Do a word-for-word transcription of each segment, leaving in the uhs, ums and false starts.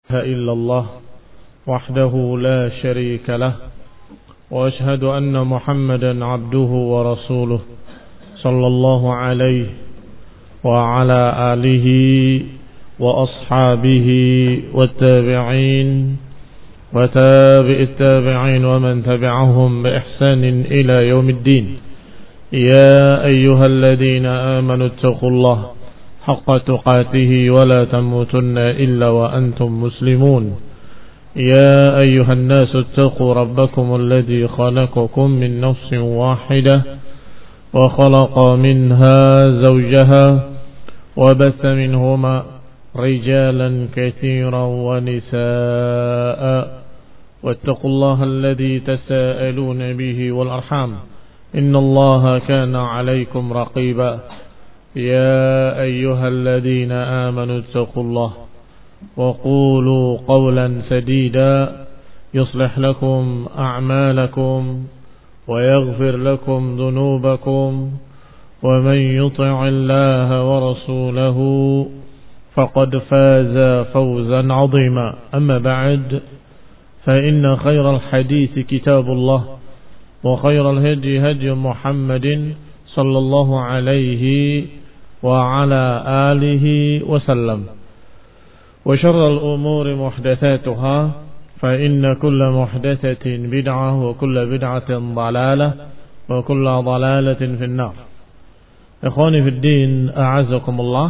إلا الله وحده لا شريك له وأشهد أن محمدا عبده ورسوله صلى الله عليه وعلى آله وأصحابه والتابعين وتابع التابعين ومن تبعهم بإحسان إلى يوم الدين. يا أيها الذين آمنوا اتقوا الله حق تقاته ولا تموتن إلا وأنتم مسلمون. يا أيها الناس اتقوا ربكم الذي خلقكم من نفس واحدة وخلق منها زوجها وبث منهما رجالا كثيرا ونساء واتقوا الله الذي تساءلون به والأرحام إن الله كان عليكم رقيبا. يا أيها الذين آمنوا اتقوا الله وقولوا قولا سديدا يصلح لكم أعمالكم ويغفر لكم ذنوبكم ومن يطع الله ورسوله فقد فاز فوزا عظيما. أما بعد فإن خير الحديث كتاب الله وخير الهدي هدي محمد صلى الله عليه وعلى آله وسلم وشر الأمور محدثاتها فإن كل محدثة بدعة وكل بدعة ضلالة وكل ضلالة في النار. إخواني في الدين أعزكم الله.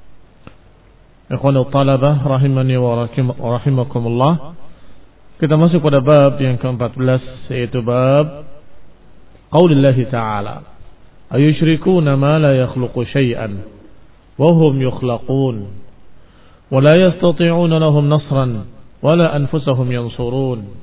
إخواني الطلبة rahimani wa rahimakumullah. Kita masuk pada bab yang keempat belas, yaitu bab Qaulillahi ta'ala ayushrikuna ma la yakhluqu syai'an wa hum yukhlaqun wa la yastati'una lahum nasran wa la anfusahum yansurun.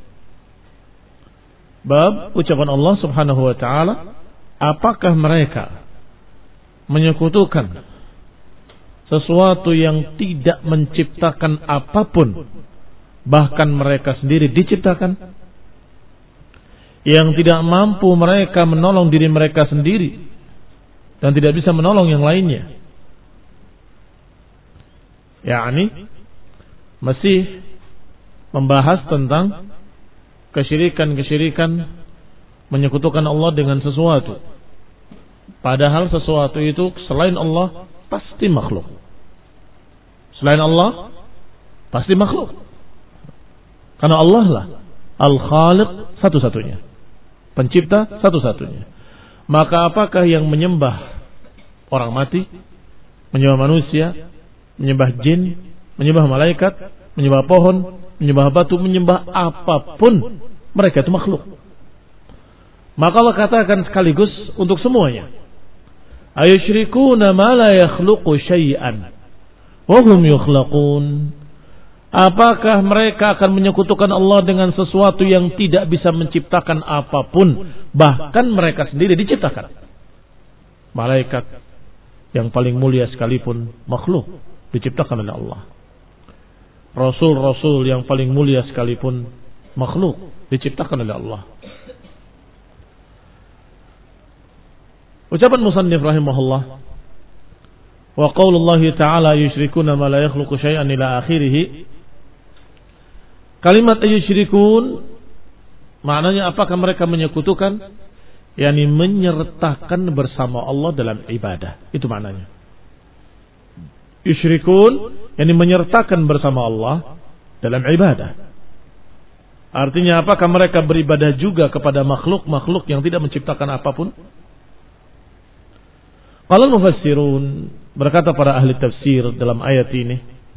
Bab ucapan Allah Subhanahu wa ta'ala, apakah mereka menyekutukan sesuatu yang tidak menciptakan apapun, bahkan mereka sendiri diciptakan, yang tidak mampu mereka menolong diri mereka sendiri dan tidak bisa menolong yang lainnya. yakni masih membahas tentang kesyirikan-kesyirikan menyekutukan Allah dengan sesuatu, padahal sesuatu itu selain Allah pasti makhluk. Selain Allah pasti makhluk, karena Allah lah Al-Khaliq satu-satunya, pencipta satu-satunya. Maka apakah yang menyembah orang mati, menyembah manusia, menyembah jin, menyembah malaikat, menyembah pohon, menyembah batu, menyembah apapun, mereka itu makhluk. Maka Allah katakan sekaligus untuk semuanya, ayusyrikuna ma la yakhluqu syai'an wa hum yukhlaqun. Apakah mereka akan menyekutukan Allah dengan sesuatu yang tidak bisa menciptakan apapun, bahkan mereka sendiri diciptakan. Malaikat yang paling mulia sekalipun makhluk, diciptakan oleh Allah. Rasul-rasul yang paling mulia sekalipun makhluk, diciptakan oleh Allah. Ucapan musannif rahimahullah, wa qaulullahi ta'ala yusyrikuna ma la yakhluqu syai'an ila akhirih. Kalimat ayusyrikun maknanya apakah mereka menyekutukan, yakni menyertakan bersama Allah dalam ibadah. Itu maknanya. Yusyrikun yakni menyertakan bersama Allah dalam ibadah. Artinya apakah mereka beribadah juga kepada makhluk-makhluk yang tidak menciptakan apapun? Qala mufassirun, berkata para ahli tafsir dalam ayat ini,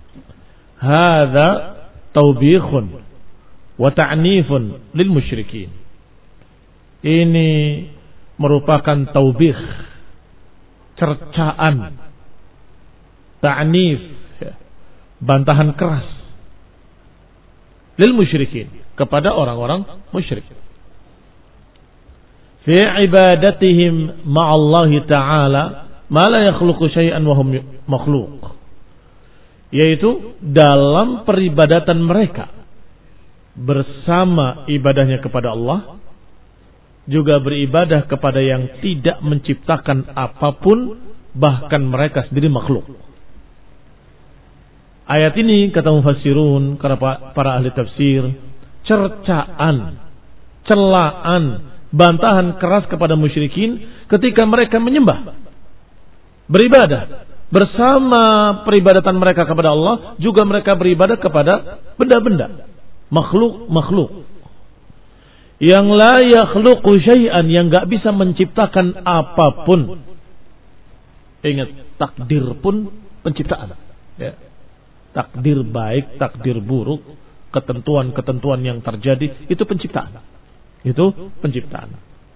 hadza taubikhun wa ta'nifun lil musyrikin. Ini merupakan taubikh, cercaan, ta'nif, bantahan keras lil musyrikin, kepada orang-orang musyrik, fi ibadatihim ma'allahi ta'ala ma la yakhluqu syai'an wa hum makhluq, yaitu dalam peribadatan mereka bersama ibadahnya kepada Allah, juga beribadah kepada yang tidak menciptakan apapun, bahkan mereka sendiri makhluk. Ayat ini kata mufassirun, kata para ahli tafsir, cercaan, celaan, bantahan keras kepada musyrikin ketika mereka menyembah, beribadah. Bersama peribadatan mereka kepada Allah, juga mereka beribadah kepada benda-benda, makhluk-makhluk yang la yakhluqu syai'an, yang enggak bisa menciptakan apapun. Ingat, takdir pun penciptaan. Ya. Takdir baik, takdir buruk, ketentuan-ketentuan yang terjadi, itu penciptaan. Itu penciptaan.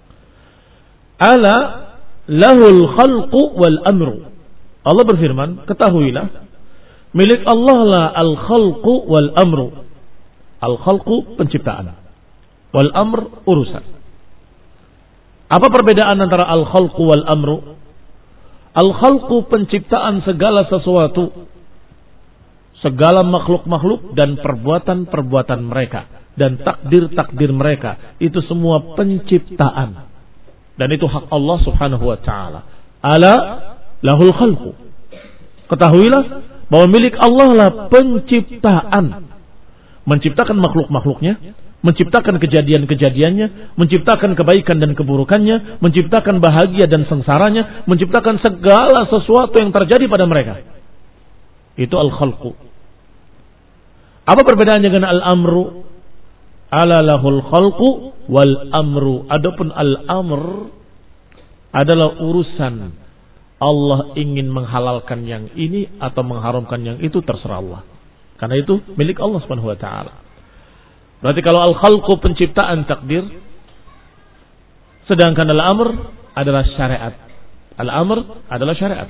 Ala lahul khalqu wal amru. Allah berfirman, ketahuilah, milik Allah lah al-khalqu wal amru. Al-khalqu penciptaan, wal amr urusan. Apa perbedaan antara al-khalqu wal amru? Al-khalqu penciptaan segala sesuatu, segala makhluk-makhluk dan perbuatan-perbuatan mereka dan takdir-takdir mereka, itu semua penciptaan. Dan itu hak Allah Subhanahu wa taala. Ala lahul khalqu. Ketahuilah bahwa milik Allah lah penciptaan. Menciptakan makhluk-makhluknya, menciptakan kejadian-kejadiannya, menciptakan kebaikan dan keburukannya, menciptakan bahagia dan sengsaranya, menciptakan segala sesuatu yang terjadi pada mereka. Itu al-khalqu. Apa perbedaannya dengan al-amru? Ala lahul khalqu wal amru. Adapun al-amr adalah urusan. Allah ingin menghalalkan yang ini atau mengharamkan yang itu, terserah Allah. Karena itu milik Allah Subhanahu wa taala. Berarti kalau al-khalqu penciptaan takdir, sedangkan al-amr adalah syariat. Al-amr adalah syariat.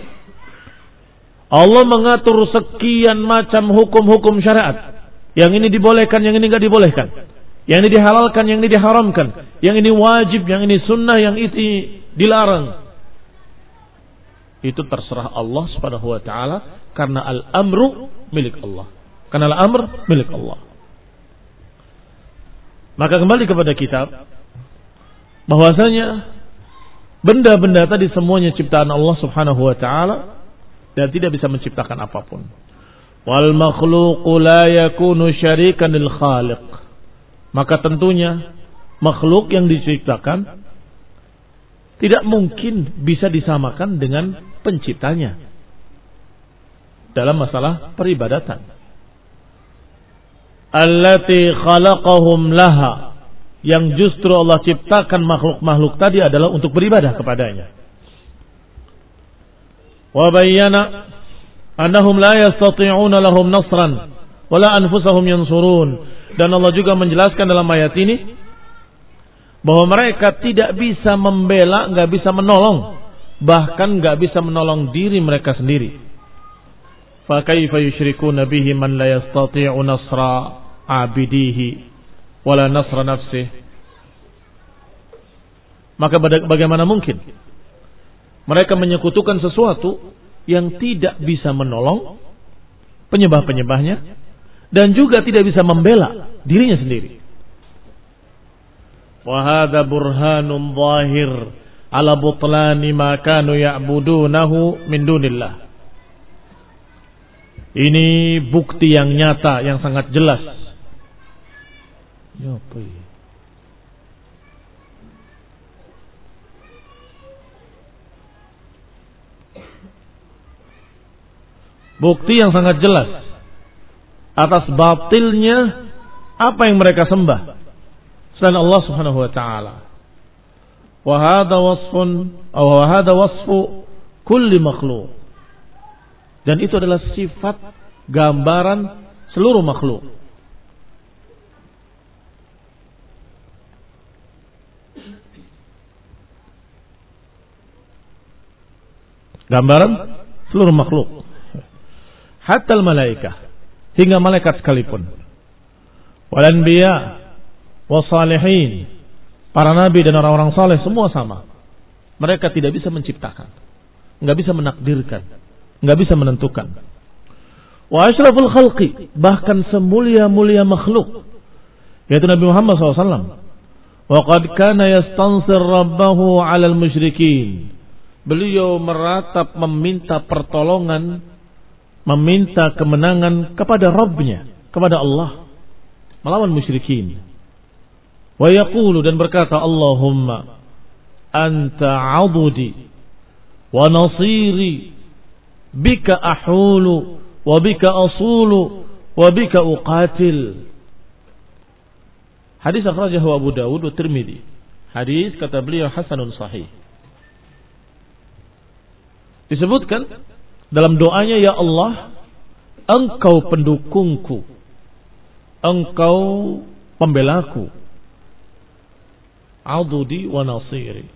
Allah mengatur sekian macam hukum-hukum syariat. Yang ini dibolehkan, yang ini enggak dibolehkan. Yang ini dihalalkan, yang ini diharamkan. Yang ini wajib, yang ini sunnah, yang itu dilarang. Itu terserah Allah Subhanahu wa taala, karena al-amru milik Allah. Karena al-amr milik Allah. Maka kembali kepada kitab, bahwasanya benda-benda tadi semuanya ciptaan Allah Subhanahu wa taala dan tidak bisa menciptakan apapun. Wal makhluqu la yakunu syarikan lil khaliq. Maka tentunya makhluk yang diciptakan tidak mungkin bisa disamakan dengan penciptanya dalam masalah peribadatan. Allati khalaqahum laha, yang justru Allah ciptakan makhluk-makhluk tadi adalah untuk beribadah kepadanya. Wa bayyana annahum la yastati'una lahum nasran wala anfusahum yansurun. Dan Allah juga menjelaskan dalam ayat ini bahwa mereka tidak bisa membela, enggak bisa menolong, bahkan enggak bisa menolong diri mereka sendiri. Fa kaifa yusyrikuna bihi man la yastati'u nasra abidihi wala nasra nafsihi. Maka bagaimana mungkin mereka menyekutukan sesuatu yang tidak bisa menolong penyembah-penyembahnya dan juga tidak bisa membela dirinya sendiri. Wa hadza burhanun zahir ala butlani ma kanu ya'budunahu min dunillah. Ini bukti yang nyata, yang sangat jelas. Ya apa ya? Bukti yang sangat jelas atas batilnya apa yang mereka sembah selain Allah Subhanahu wa taala. Wa hadha wasfun aw hadha wasfu kulli makhluq. Dan itu adalah sifat gambaran seluruh makhluk. Gambaran seluruh makhluk. Hatta al-malaikah, hingga malaikat sekalipun. Wal anbiya wassalihin, para nabi dan orang-orang saleh semua sama. Mereka tidak bisa menciptakan, enggak bisa menakdirkan, enggak bisa menentukan. Wa asyraful khalqi, bahkan semulia-mulia makhluk, yaitu Nabi Muhammad shallallahu alaihi wasallam. Wa qad kana yastansir rabbahu 'alal musyrikin. Beliau meratap meminta pertolongan meminta kemenangan kepada Rabbnya, kepada Allah, melawan musyrikin. Wa yaqulu, dan berkata, Allahumma anta abudi wa nasiri, bika ahulu wa bika asulu wa bika uqatil. Hadis akhrajahu Abu Dawud wa Tirmidzi. Hadis, kata beliau, hasanun sahih. Disebutkan dalam doanya, ya Allah, Engkau pendukungku, Engkau pembelaku, adudi wa nasiri,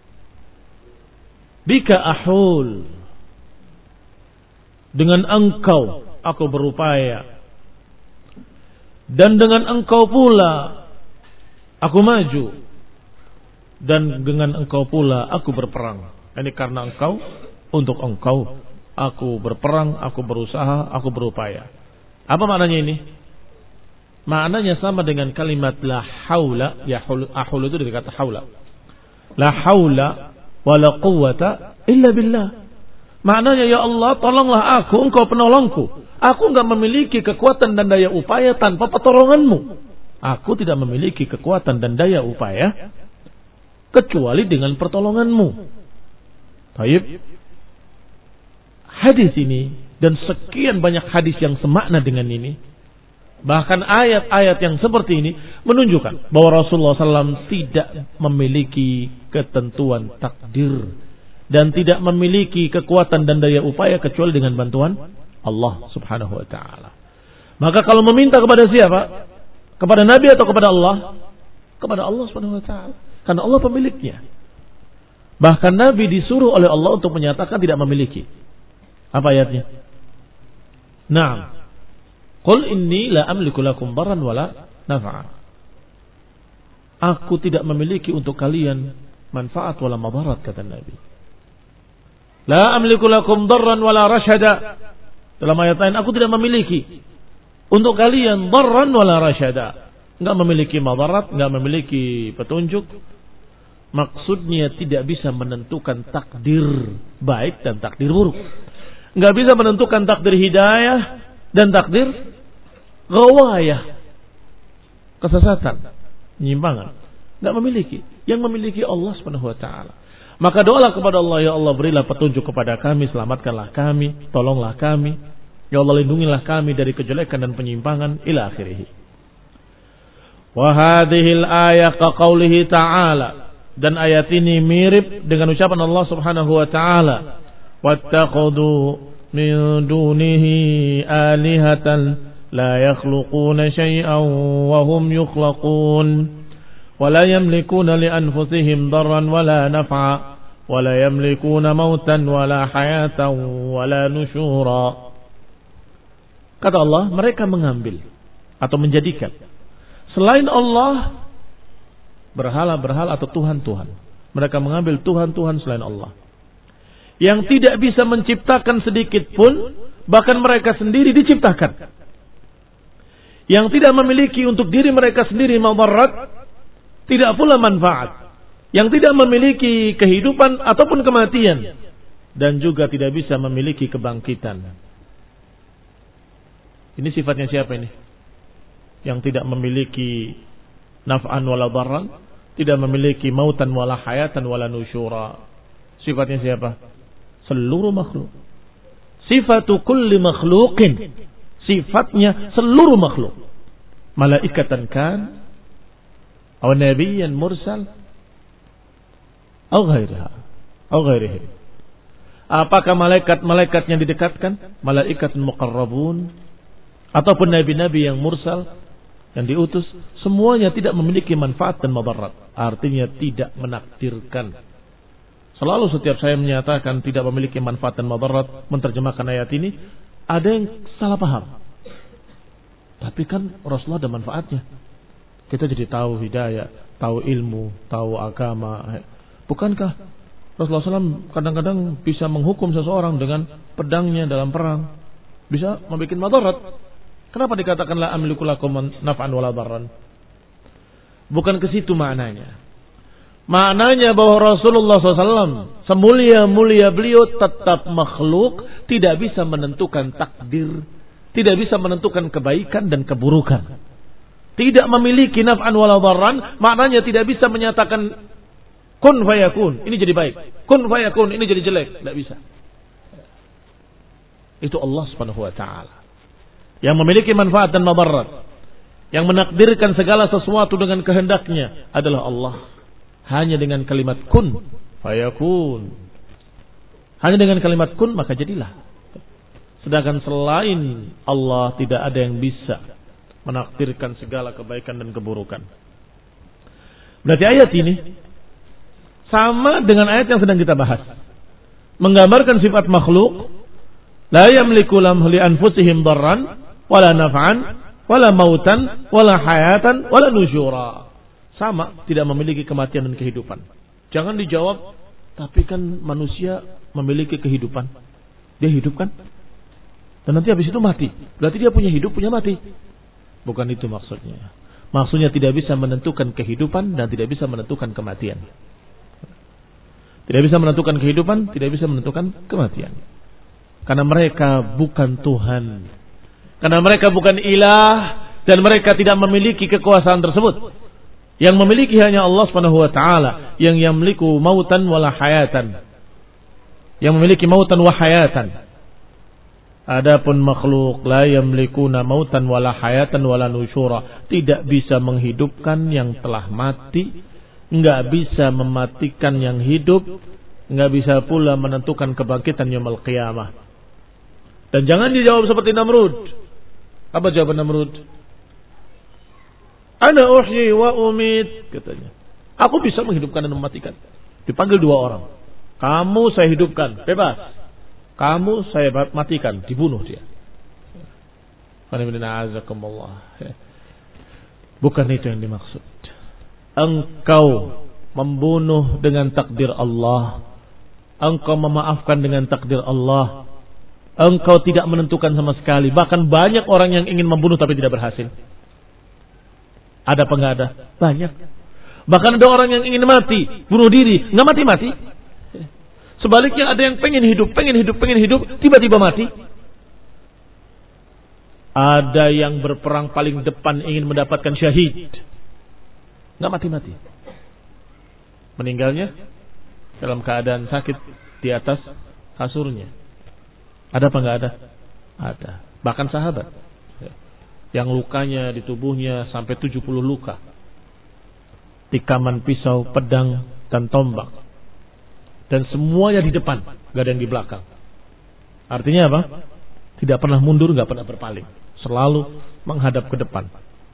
bika ahul, dengan Engkau aku berupaya, dan dengan Engkau pula aku maju, dan dengan Engkau pula aku berperang. Ini karena Engkau, untuk Engkau aku berperang, aku berusaha, aku berupaya. Apa maknanya ini? Maknanya sama dengan kalimat la haula, ya ahul itu dari kata haula. La haula wa la quwwata illa billah. Maknanya, ya Allah, tolonglah aku, Engkau penolongku. Aku enggak memiliki kekuatan dan daya upaya tanpa pertolonganmu. Aku tidak memiliki kekuatan dan daya upaya kecuali dengan pertolonganmu. Baik. Hadis ini dan sekian banyak hadis yang semakna dengan ini, bahkan ayat-ayat yang seperti ini menunjukkan bahwa Rasulullah shallallahu alaihi wasallam tidak memiliki ketentuan takdir dan tidak memiliki kekuatan dan daya upaya kecuali dengan bantuan Allah subhanahu wa ta'ala. Maka kalau meminta kepada siapa? Kepada Nabi atau kepada Allah? Kepada Allah subhanahu wa ta'ala. Karena Allah pemiliknya. Bahkan Nabi disuruh oleh Allah untuk menyatakan tidak memiliki. Apa ayatnya? Naam. Qul inni la amliku lakum darran wala naf'a. Aku tidak memiliki untuk kalian manfaat wala madarat, kata Nabi. La amliku lakum darran wala rasyada. Dalam ayat lain, aku tidak memiliki untuk kalian darran wala rasyada. Enggak memiliki madarat, enggak memiliki petunjuk. Maksudnya tidak bisa menentukan takdir baik dan takdir buruk. Enggak bisa menentukan takdir hidayah dan takdir ghawayah, kesesatan, penyimpangan. Enggak memiliki. Yang memiliki Allah Subhanahu wa taala. Maka doalah kepada Allah, ya Allah, berilah petunjuk kepada kami, selamatkanlah kami, tolonglah kami. Ya Allah, lindungilah kami dari kejelekan dan penyimpangan, ila akhirih. Wa hadhil ayat ka qaulihi ta'ala, dan ayat ini mirip dengan ucapan Allah Subhanahu wa taala, wattakhudhu min dunihi alihatan la yakhluquna syai'an wa hum yukhlaqun wa la yamlikuna li anfusihim darran wa la naf'a wa la yamlikuna mautan wa la hayatan wa la nusyura. Kata Allah, mereka mengambil atau menjadikan selain Allah berhala-berhala atau Tuhan-Tuhan. Mereka mengambil Tuhan-Tuhan selain Allah yang tidak bisa menciptakan sedikit pun, bahkan mereka sendiri diciptakan, yang tidak memiliki untuk diri mereka sendiri madarat, tidak pula manfaat, yang tidak memiliki kehidupan ataupun kematian, dan juga tidak bisa memiliki kebangkitan. Ini sifatnya siapa ini? Yang tidak memiliki naf'an wala darran, tidak memiliki mautan wala hayatan wala nusyura. Sifatnya siapa? Seluruh makhluk. Sifatu kulli makhluqin, sifatnya seluruh makhluk. Malaikatan kan, atau nabiyyan mursal, atau ghairiha, atau ghairihi. Apakah malaikat-malaikat yang didekatkan, malaikat muqarrabun, ataupun nabi-nabi yang mursal, yang diutus, semuanya tidak memiliki manfaat dan madarat. Artinya tidak menakdirkan. Selalu setiap saya menyatakan tidak memiliki manfaat dan madarat, menerjemahkan ayat ini, ada yang salah paham. Tapi kan Rasulullah ada manfaatnya. Kita jadi tahu hidayah, tahu ilmu, tahu agama. Bukankah Rasulullah shallallahu alaihi wasallam kadang-kadang bisa menghukum seseorang dengan pedangnya dalam perang? Bisa membuat madarat. Kenapa dikatakan la amliku lakum naf'an wala darran? Bukan ke situ maknanya. Maknanya bahwa Rasulullah shallallahu alaihi wasallam semulia-mulia beliau tetap makhluk, tidak bisa menentukan takdir, tidak bisa menentukan kebaikan dan keburukan. Tidak memiliki naf'an wala dharran, maknanya tidak bisa menyatakan kun fayakun, ini jadi baik, kun fayakun, ini jadi jelek, tidak bisa. Itu Allah Subhanahu wa taala yang memiliki manfaat dan madarat, yang menakdirkan segala sesuatu dengan kehendaknya adalah Allah. Hanya dengan kalimat kun fayakun. Hanya dengan kalimat kun maka jadilah. Sedangkan selain Allah tidak ada yang bisa menakdirkan segala kebaikan dan keburukan. Berarti ayat ini sama dengan ayat yang sedang kita bahas. Menggambarkan sifat makhluk, la yamliku lahum li anfusihim darran wala naf'an wala mautan wala hayatan wala nusyura. Sama, tidak memiliki kematian dan kehidupan. Jangan dijawab, tapi kan manusia memiliki kehidupan. Dia hidup kan? Dan nanti habis itu mati. Berarti dia punya hidup, punya mati. Bukan itu maksudnya. Maksudnya tidak bisa menentukan kehidupan dan tidak bisa menentukan kematian. Tidak bisa menentukan kehidupan, tidak bisa menentukan kematian. Karena mereka bukan Tuhan. Karena mereka bukan ilah dan mereka tidak memiliki kekuasaan tersebut. Yang memiliki hanya Allah Subhanahu wa taala, yang yamliku mautan wala hayatan. Yang memiliki mautan wa hayatan. Adapun makhluk la yamlikuna mautan wala hayatan wala nusyura, tidak bisa menghidupkan yang telah mati, enggak bisa mematikan yang hidup, enggak bisa pula menentukan kebangkitan yaumul qiyamah. Dan jangan dijawab seperti Namrud. Apa jawaban Namrud? Ana uhyi wa umit, katanya. Aku bisa menghidupkan dan mematikan. Dipanggil dua orang. Kamu saya hidupkan, bebas. Kamu saya matikan, dibunuh dia. Bukan itu yang dimaksud. Engkau membunuh dengan takdir Allah. Engkau memaafkan dengan takdir Allah. Engkau tidak menentukan sama sekali. Bahkan banyak orang yang ingin membunuh tapi tidak berhasil. Ada apa enggak ada? Banyak. Bahkan ada orang yang ingin mati, bunuh diri, enggak mati-mati. Sebaliknya ada yang pengen hidup, pengen hidup, pengen hidup, tiba-tiba mati. Ada yang berperang paling depan ingin mendapatkan syahid, enggak mati-mati. Meninggalnya dalam keadaan sakit di atas kasurnya. Ada apa enggak ada? Ada. Bahkan sahabat yang lukanya di tubuhnya sampai tujuh puluh luka. Tikaman pisau, pedang, dan tombak. Dan semuanya di depan, gak ada yang di belakang. Artinya apa? Tidak pernah mundur, gak pernah berpaling. Selalu menghadap ke depan.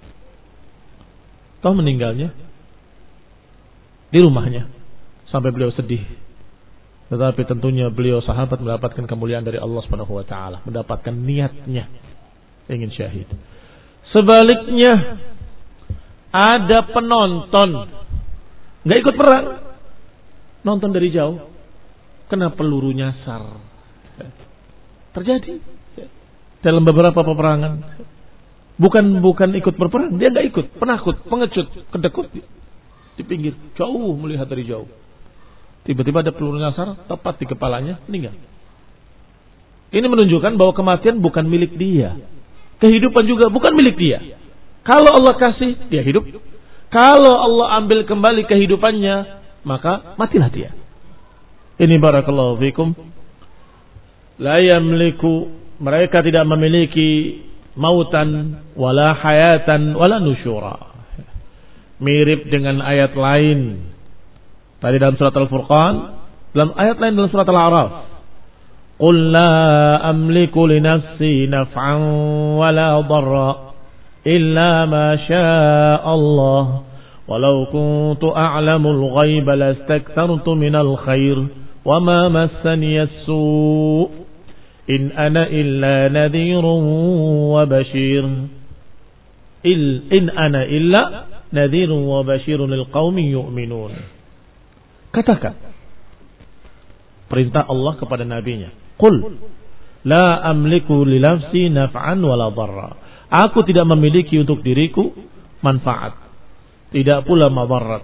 Toh meninggalnya di rumahnya. Sampai beliau sedih. Tetapi tentunya beliau sahabat mendapatkan kemuliaan dari Allah Subhanahu wa taala, mendapatkan niatnya ingin syahid. Sebaliknya ada penonton nggak ikut perang, nonton dari jauh, kena peluru nyasar. Terjadi dalam beberapa peperangan. Bukan bukan ikut berperang, dia nggak ikut, penakut, pengecut, kedekut di pinggir, jauh melihat dari jauh. Tiba-tiba ada peluru nyasar tepat di kepalanya, meninggal. Ini menunjukkan bahwa kematian bukan milik dia. Kehidupan juga bukan milik dia. Kalau Allah kasih, dia hidup. Kalau Allah ambil kembali kehidupannya, maka matilah dia. Ini barakallahu fikum. La yamliku, mereka tidak memiliki mautan wala hayatan wala nusyura. Mirip dengan ayat lain. Tadi dalam surat Al-Furqan, dalam ayat lain dalam surat Al-A'raf. Qul la amliku li nafsi naf'an wa la dharra illa ma syaa Allah walau kuntu a'lamu al-ghaiba lastakthartu min al-khair wa ma massani as-su' in ana illa nadhirun wa bashir il in ana illa nadhirun wa bashirun lil qaumin yu'minun. Katakan perintah Allah kepada nabinya, qul la amliku li nafsi naf'an wala dharra. Aku tidak memiliki untuk diriku manfaat, tidak pula madarat.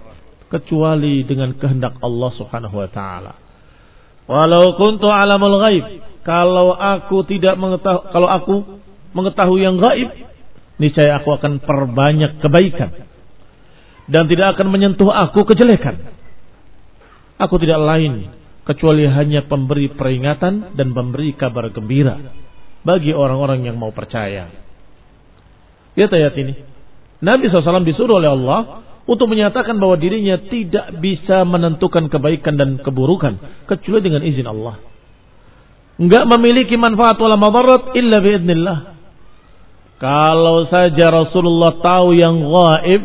kecuali dengan kehendak Allah Subhanahu wa taala. Walau kuntu alamul ghaib, kalau aku tidak mengetahui, kalau aku mengetahui yang gaib, niscaya aku akan perbanyak kebaikan dan tidak akan menyentuh aku kejelekan. Aku tidak lain kecuali hanya pemberi peringatan dan pemberi kabar gembira bagi orang-orang yang mau percaya. Lihat ayat ini. Nabi shallallahu alaihi wasallam disuruh oleh Allah untuk menyatakan bahwa dirinya tidak bisa menentukan kebaikan dan keburukan kecuali dengan izin Allah. Enggak memiliki manfaat wala madarat illa biidznillah. Kalau saja Rasulullah tahu yang gaib,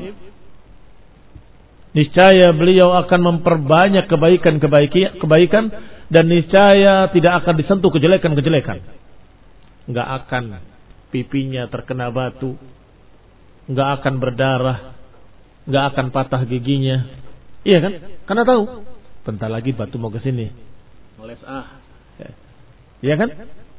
niscaya beliau akan memperbanyak kebaikan-kebaikan dan niscaya tidak akan disentuh kejelekan-kejelekan. Enggak akan pipinya terkena batu, enggak akan berdarah, enggak akan patah giginya. Iya kan? Karena tahu bentar lagi batu mau ke sini. Ngeles ah. Iya kan?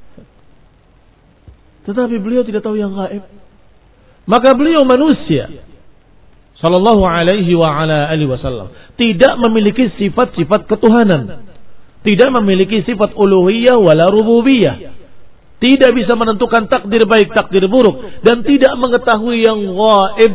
Tetapi beliau tidak tahu yang gaib. Maka beliau manusia sallallahu alaihi wa ala alihi wasallam tidak memiliki sifat-sifat ketuhanan, tidak memiliki sifat uluhiyah wala rububiyah, tidak bisa menentukan takdir baik takdir buruk, dan tidak mengetahui yang gaib.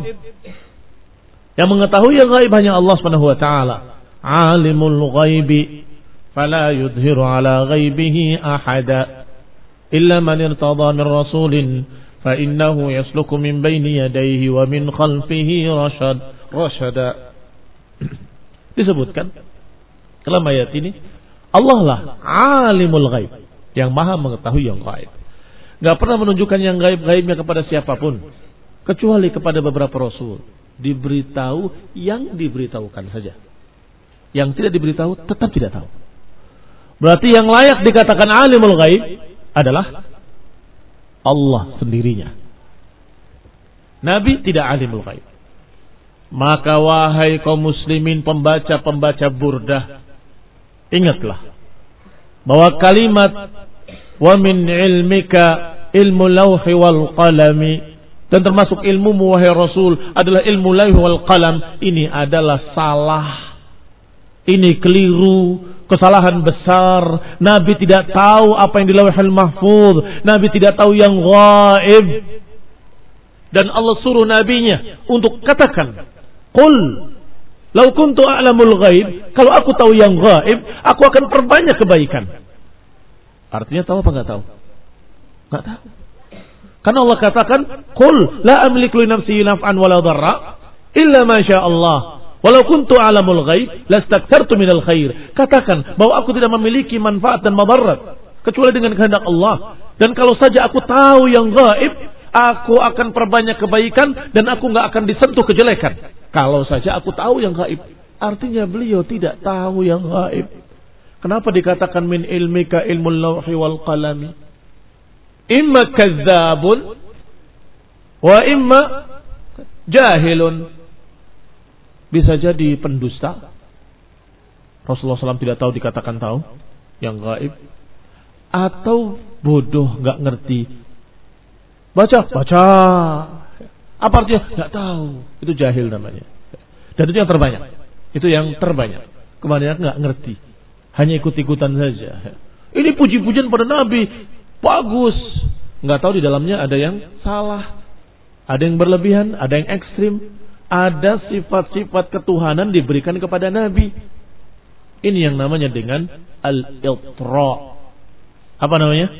Yang mengetahui yang gaib hanya Allah Subhanahu wa taala. Alimul ghaibi fala yudhiru ala ghaibihi ahada illa man irtada min rasulin fa innahu yasluku min baini yadayhi wa min khalfihi rashad rashada. Disebutkan dalam ayat ini Allah lah alimul ghaib, yang maha mengetahui yang gaib. Gak pernah menunjukkan yang gaib-gaibnya kepada siapapun kecuali kepada beberapa rasul. Diberitahu yang diberitahukan saja, yang tidak diberitahu tetap tidak tahu. Berarti yang layak dikatakan alimul ghaib adalah Allah sendirinya. Nabi tidak alimul ghaib. Maka wahai kaum muslimin pembaca-pembaca burdah, ingatlah bahwa kalimat wa min ilmika ilmu lauhi wal qalami, dan termasuk ilmu wahai Rasul adalah ilmu lauhi wal qalam, ini adalah salah, ini keliru, kesalahan besar. Nabi tidak tahu apa yang di Lauhul Mahfuz. Nabi tidak tahu yang gaib. Dan Allah suruh nabinya untuk katakan, "Qul law kuntu a'lamul ghaib." Kalau aku tahu yang gaib, aku akan perbanyak kebaikan. Artinya tahu apa enggak tahu? Enggak tahu. Karena Allah katakan, "Qul la amliku li nafsi naf'an wala dharra illa ma syaa Allah. Walau kuntu alamul ghaib lastakthartu minal khair." Katakan bahwa aku tidak memiliki manfaat dan madarat kecuali dengan kehendak Allah. Dan kalau saja aku tahu yang gaib, aku akan perbanyak kebaikan dan aku enggak akan disentuh kejelekan. Kalau saja aku tahu yang gaib. Artinya beliau tidak tahu yang gaib. Kenapa dikatakan min ilmika ilmul lauhi wal qalami? Imma kadzabun wa imma jahilun. Bisa jadi pendusta. Rasulullah shallallahu alaihi wasallam tidak tahu dikatakan tahu yang gaib, atau bodoh nggak ngerti. Baca baca apa artinya nggak tahu, itu jahil namanya. Dan itu yang terbanyak. Itu yang terbanyak. Kebanyakan nggak ngerti, hanya ikut-ikutan saja. Ini puji-pujian pada Nabi bagus, nggak tahu di dalamnya ada yang salah, ada yang berlebihan, ada yang ekstrim. Ada sifat-sifat ketuhanan diberikan kepada Nabi. Ini yang namanya dengan al-itra. Apa namanya?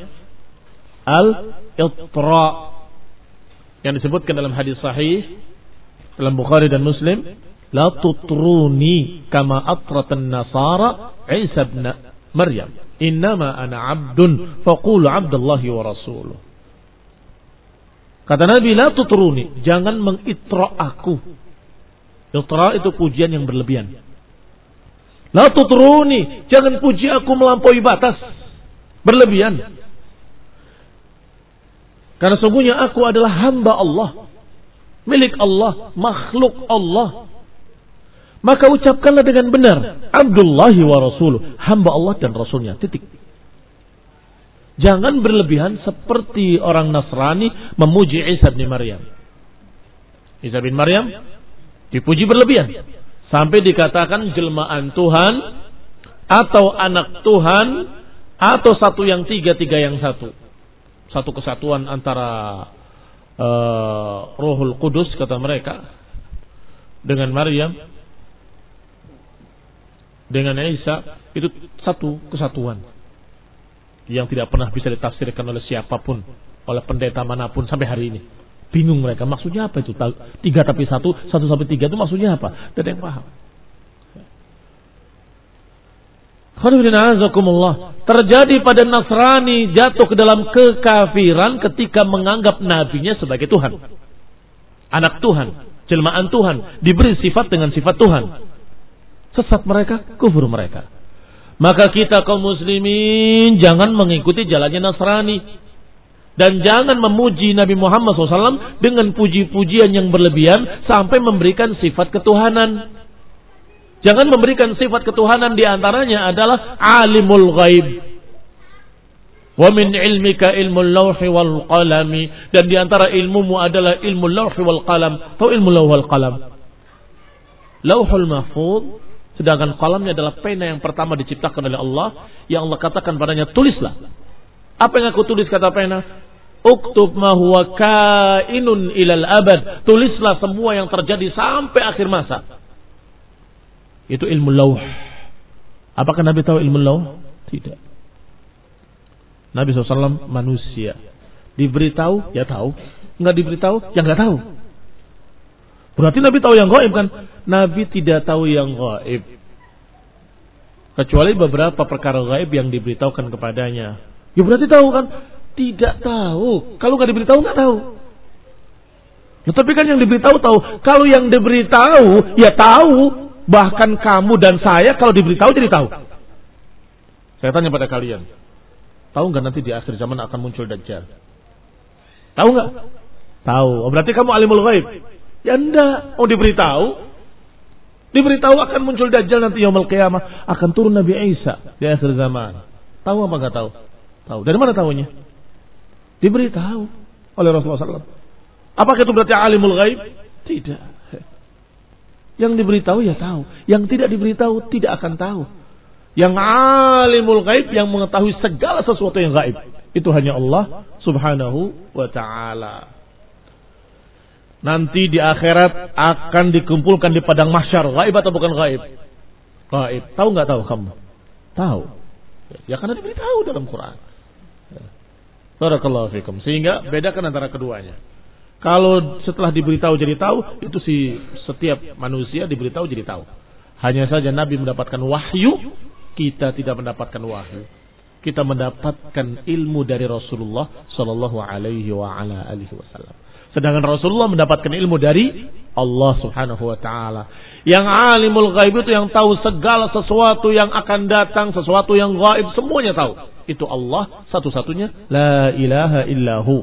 Al-itra. Yang disebutkan dalam hadis sahih dalam Bukhari dan Muslim, la tutruni kama atratan nasara Isa ibn Maryam. Innama ana abdun faqulu abdullahi wa rasuluh. Kata Nabi, la tutruni, jangan mengitra aku. Itra itu pujian yang berlebihan. La tutruni, jangan puji aku melampaui batas, berlebihan. Karena sungguhnya aku adalah hamba Allah, milik Allah, makhluk Allah. Maka ucapkanlah dengan benar, Abdullahi wa rasuluh, hamba Allah dan rasulnya, titik. Jangan berlebihan seperti orang Nasrani memuji Isa bin Maryam. Isa bin Maryam dipuji berlebihan. Sampai dikatakan jelmaan Tuhan atau anak Tuhan atau satu yang tiga, tiga yang satu. Satu kesatuan antara uh, Ruhul Kudus kata mereka dengan Maryam dengan Isa, itu satu kesatuan yang tidak pernah bisa ditafsirkan oleh siapapun, oleh pendeta manapun sampai hari ini. Bingung mereka, maksudnya apa itu? Tiga tapi satu, satu sampai tiga itu maksudnya apa? Tidak ada yang paham. Terjadi pada Nasrani jatuh ke dalam kekafiran ketika menganggap nabinya sebagai Tuhan, anak Tuhan, jelmaan Tuhan, diberi sifat dengan sifat Tuhan. Sesat mereka, kufur mereka. Maka kita kaum muslimin jangan mengikuti jalannya Nasrani. Dan jangan memuji Nabi Muhammad shallallahu alaihi wasallam dengan puji-pujian yang berlebihan sampai memberikan sifat ketuhanan. Jangan memberikan sifat ketuhanan, diantaranya adalah alimul ghaib. Wa min ilmika ilmul lawhi wal qalami. Dan diantara ilmumu adalah ilmul lawhi wal qalam. Atau ilmul lawhi wal qalam. Lawhul mahfuz, sedangkan qalamnya adalah pena yang pertama diciptakan oleh Allah. Yang Allah katakan padanya, tulislah. Apa yang aku tulis kata pena? Uktub ma huwa kainun ilal abad. Tulislah semua yang terjadi sampai akhir masa. Itu ilmu lauh. Apakah Nabi tahu ilmu lauh? Tidak. Nabi shallallahu alaihi wasallam manusia. Diberitahu, ya tahu. Enggak diberitahu, ya enggak tahu. Berarti Nabi tahu yang gaib kan? Nabi tidak tahu yang gaib. Kecuali beberapa perkara gaib yang diberitahukan kepadanya. Ya berarti tahu kan? Tidak tahu. Kalau nggak diberitahu nggak tahu. Nah, tapi kan yang diberitahu tahu. Kalau yang diberitahu ya tahu. Bahkan kamu dan saya kalau diberitahu jadi tahu. Saya tanya pada kalian, tahu nggak nanti di akhir zaman akan muncul Dajjal? Tahu nggak? Tahu. Oh, berarti kamu alimul ghaib? Ya enggak. Oh diberitahu. Diberitahu akan muncul Dajjal nanti yaumul qiyamah, akan turun Nabi Isa di akhir zaman. Tahu apa nggak tahu? Tahu. Dari mana tahunya? Diberitahu oleh Rasulullah shallallahu alaihi wasallam. Apakah itu berarti alimul ghaib? Tidak. Yang diberitahu ya tahu. Yang tidak diberitahu tidak akan tahu. Yang alimul ghaib, yang mengetahui segala sesuatu yang gaib, itu hanya Allah subhanahu wa ta'ala. Nanti di akhirat akan dikumpulkan di padang mahsyar. Gaib atau bukan gaib? Gaib. Tahu nggak tahu kamu? Tahu. Ya karena diberitahu dalam Quran. Barakallahu fikum. Sehingga bedakan antara keduanya. Kalau setelah diberitahu jadi tahu, itu si setiap manusia diberitahu jadi tahu. Hanya saja Nabi mendapatkan wahyu, kita tidak mendapatkan wahyu. Kita mendapatkan ilmu dari Rasulullah sallallahu alaihi wa ala alihi wasallam. Sedangkan Rasulullah mendapatkan ilmu dari Allah subhanahu wa ta'ala. Yang alimul ghaib itu yang tahu segala sesuatu yang akan datang, sesuatu yang gaib, semuanya tahu. Itu Allah satu-satunya, la ilaha illahu.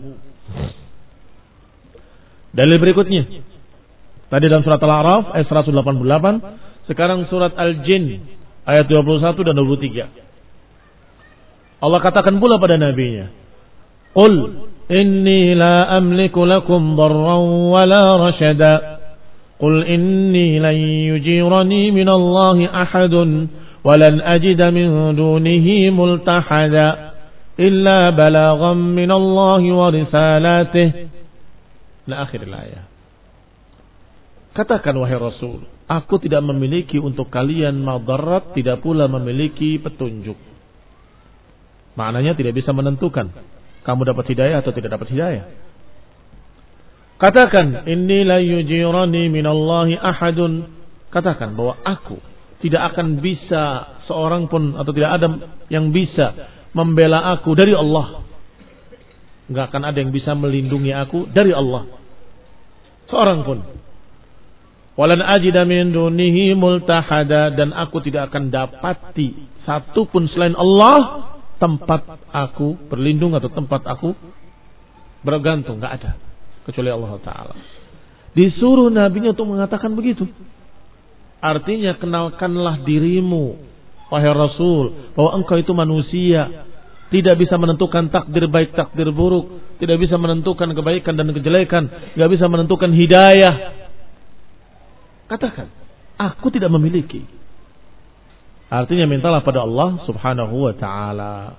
Dalil berikutnya, tadi dalam surat Al-A'raf ayat seratus delapan puluh delapan, sekarang surat Al-Jin ayat dua puluh satu dan dua puluh tiga. Allah katakan pula pada nabinya, Qul inni la amliku lakum darran wa la rashada. Qul inni lan yujirani min Allahi ahadun wa lan ajida min dunihi multahada illa balaghan min Allahi wa risalatihi. Nah, akhir ayat. Katakan wahai Rasul, aku tidak memiliki untuk kalian madarat, tidak pula memiliki petunjuk. Maknanya tidak bisa menentukan kamu dapat hidayah atau tidak dapat hidayah. Katakan, inni la yujirani minallahi ahadun. Katakan bahwa aku tidak akan bisa seorang pun atau tidak ada yang bisa membela aku dari Allah. Enggak akan ada yang bisa melindungi aku dari Allah. Seorang pun. Walan ajida min dunihi multahada, dan aku tidak akan dapati satu pun selain Allah tempat aku berlindung atau tempat aku bergantung, enggak ada kecuali Allah Ta'ala. Disuruh nabinya untuk mengatakan begitu. Artinya kenalkanlah dirimu wahai Rasul bahwa engkau itu manusia, tidak bisa menentukan takdir baik takdir buruk, tidak bisa menentukan kebaikan dan kejelekan, tidak bisa menentukan hidayah. Katakan, Aku tidak memiliki. Artinya mintalah pada Allah subhanahu wa ta'ala.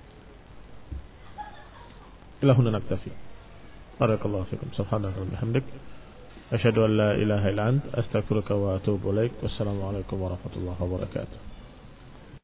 Ilahuna naktafi. Barakallahu fikum. Subhanallah wa bihamdik. Asyhadu an la ilaha illa anta astaghfiruka wa atubu ilaik. Wassalamualaikum warahmatullahi wabarakatuh.